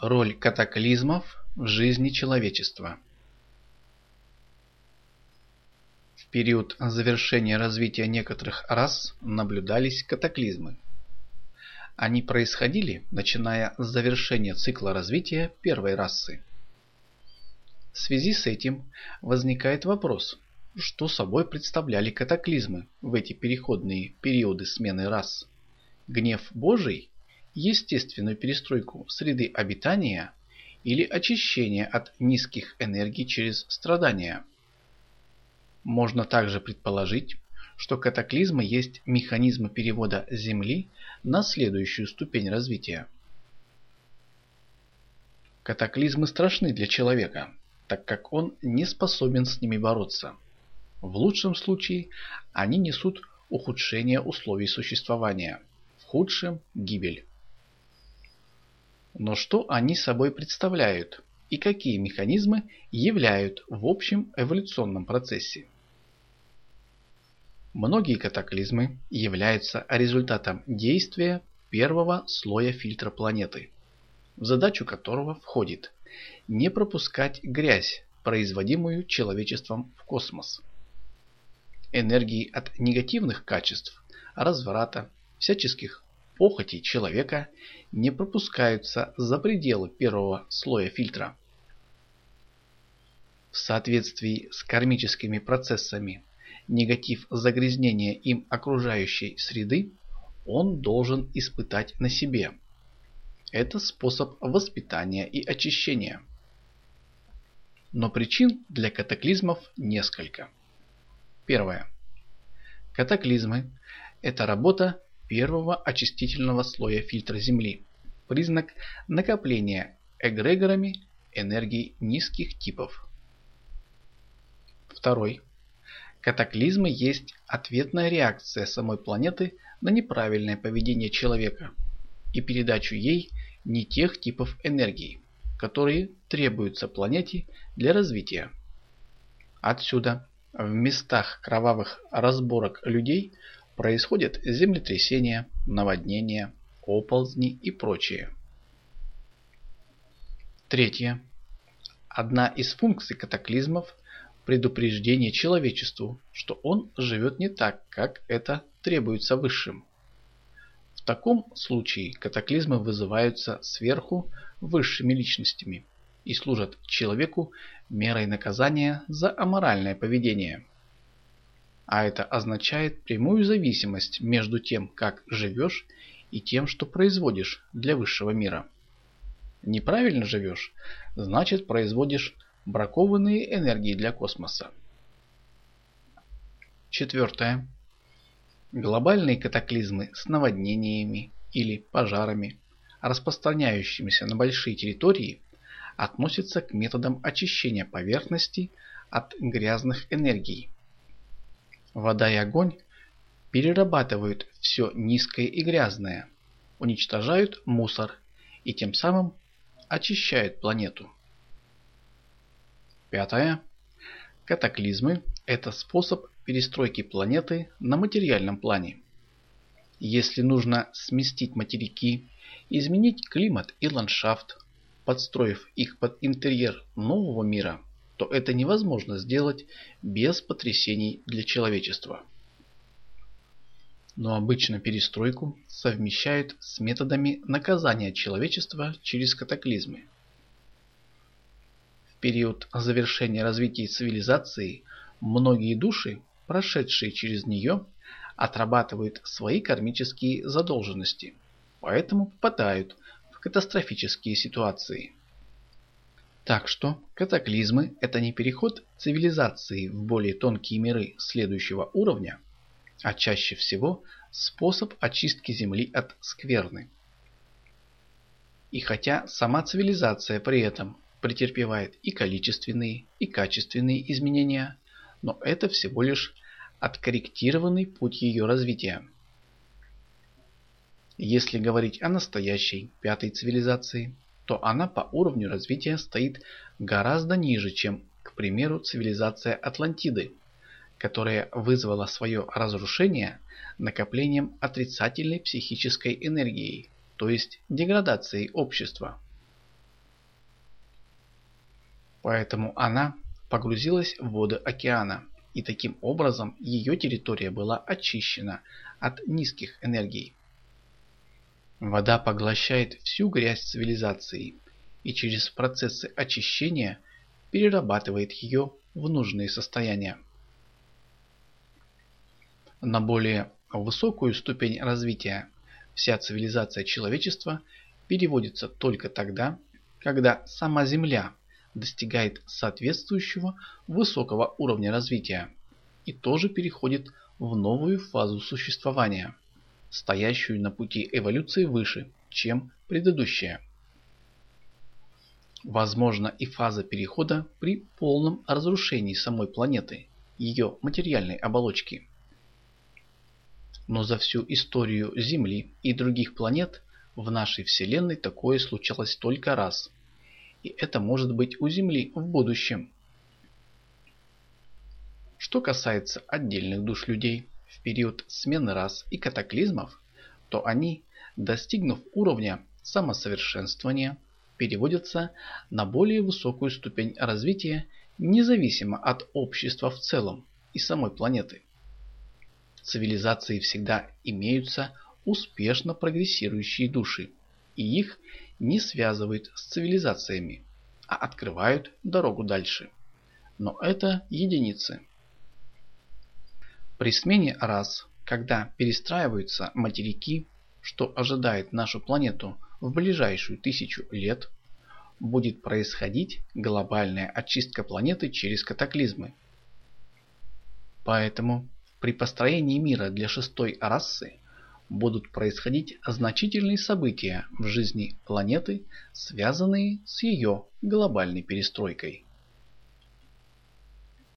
Роль катаклизмов в жизни человечества. В период завершения развития некоторых рас наблюдались катаклизмы. Они происходили, начиная с завершения цикла развития первой расы. В связи с этим возникает вопрос, что собой представляли катаклизмы в эти переходные периоды смены рас? Гнев Божий, естественную перестройку среды обитания или очищение от низких энергий через страдания? Можно также предположить, что катаклизмы есть механизмы перевода Земли на следующую ступень развития. Катаклизмы страшны для человека, так как он не способен с ними бороться. В лучшем случае они несут ухудшение условий существования, в худшем – гибель. Но что они собой представляют и какие механизмы являют в общем эволюционном процессе? Многие катаклизмы являются результатом действия первого слоя фильтра планеты, в задачу которого входит не пропускать грязь, производимую человечеством в космос. Энергии от негативных качеств, разврата, всяческих похотей человека не пропускаются за пределы первого слоя фильтра. В соответствии с кармическими процессами негатив загрязнения им окружающей среды он должен испытать на себе. Это способ воспитания и очищения. Но причин для катаклизмов несколько. Первое. Катаклизмы – это работа первого очистительного слоя фильтра Земли, признак накопления эгрегорами энергий низких типов. Второй. Катаклизмы есть ответная реакция самой планеты на неправильное поведение человека и передачу ей не тех типов энергии, которые требуются планете для развития. Отсюда в местах кровавых разборок людей происходят землетрясения, наводнения, оползни и прочее. Третье. Одна из функций катаклизмов – предупреждение человечеству, что он живет не так, как это требуется высшим. В таком случае катаклизмы вызываются сверху высшими личностями и служат человеку мерой наказания за аморальное поведение. А это означает прямую зависимость между тем, как живешь, и тем, что производишь для высшего мира. Неправильно живешь, значит производишь бракованные энергии для космоса. Четвертое. Глобальные катаклизмы с наводнениями или пожарами, распространяющимися на большие территории, относятся к методам очищения поверхности от грязных энергий. Вода и огонь перерабатывают все низкое и грязное, уничтожают мусор и тем самым очищают планету. Пятое. Катаклизмы – это способ перестройки планеты на материальном плане. Если нужно сместить материки, изменить климат и ландшафт, подстроив их под интерьер нового мира, то это невозможно сделать без потрясений для человечества. Но обычно перестройку совмещают с методами наказания человечества через катаклизмы. В период завершения развития цивилизации многие души, прошедшие через нее, отрабатывают свои кармические задолженности, поэтому попадают в катастрофические ситуации. Так что катаклизмы – это не переход цивилизации в более тонкие миры следующего уровня, а чаще всего способ очистки Земли от скверны. И хотя сама цивилизация при этом претерпевает и количественные, и качественные изменения, но это всего лишь откорректированный путь ее развития. Если говорить о настоящей пятой цивилизации, то она по уровню развития стоит гораздо ниже, чем, к примеру, цивилизация Атлантиды, которая вызвала свое разрушение накоплением отрицательной психической энергии, то есть деградацией общества. Поэтому она погрузилась в воды океана, и таким образом ее территория была очищена от низких энергий. Вода поглощает всю грязь цивилизации и через процессы очищения перерабатывает ее в нужные состояния. На более высокую ступень развития вся цивилизация человечества переводится только тогда, когда сама Земля достигает соответствующего высокого уровня развития и тоже переходит в новую фазу существования, стоящую на пути эволюции выше, чем предыдущая. Возможна и фаза перехода при полном разрушении самой планеты, ее материальной оболочки. Но за всю историю Земли и других планет в нашей Вселенной такое случалось только раз. И это может быть у Земли в будущем. Что касается отдельных душ людей в период смены рас и катаклизмов, то они, достигнув уровня самосовершенствования, переводятся на более высокую ступень развития независимо от общества в целом и самой планеты. В цивилизации всегда имеются успешно прогрессирующие души, и их не связывают с цивилизациями, а открывают дорогу дальше. Но это единицы. При смене рас, когда перестраиваются материки, что ожидает нашу планету в ближайшую 1000 лет, будет происходить глобальная очистка планеты через катаклизмы. Поэтому при построении мира для шестой расы будут происходить значительные события в жизни планеты, связанные с ее глобальной перестройкой.